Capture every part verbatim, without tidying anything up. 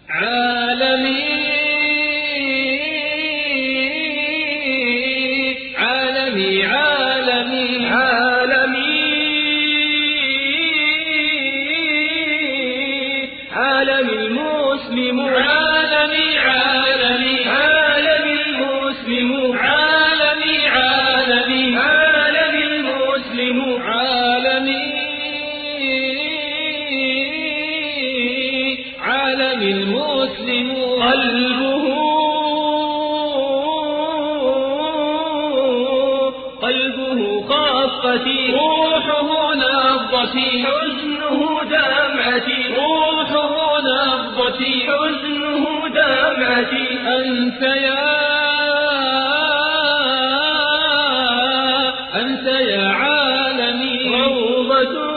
عالمي عالمي عالمي عالمي عالمي المسلم عالمي عالمي عالمي المسلم عالمي عالمي عالمي المسلم عالمي عالمي المسلم قلبه قلبه خافتي روحه نبضتي حزنه دمعتي روحه نبضتي حزنه دمعتي أنت يا أنت يا عالمي روضة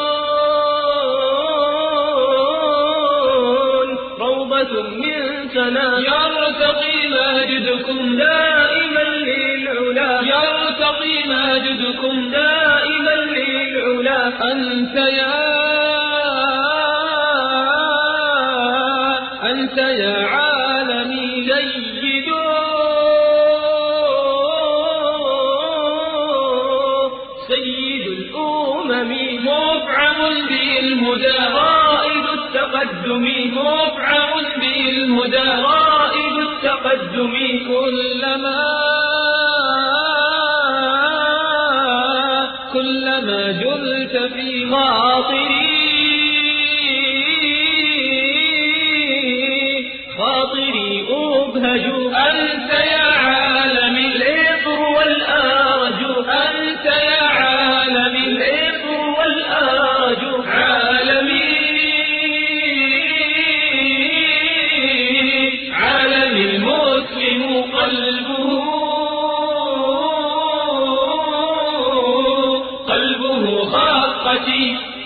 روضة من سلام يرتقي مجدكم دائما للعلا يرتقي مجدكم دائما للعلا أنت يا أنت يا عالمي سيد سيد الأمم مفعم بالهدى قائد التقدم مفعم بالهدى قائد التقدم كلما كلما جلت في خاطري خاطري أبهج أنت يا عالمي العطر والآرج أنت يا عالمي العطر والآرج عالمي عالمي المسلم قلبه قلبه خافتي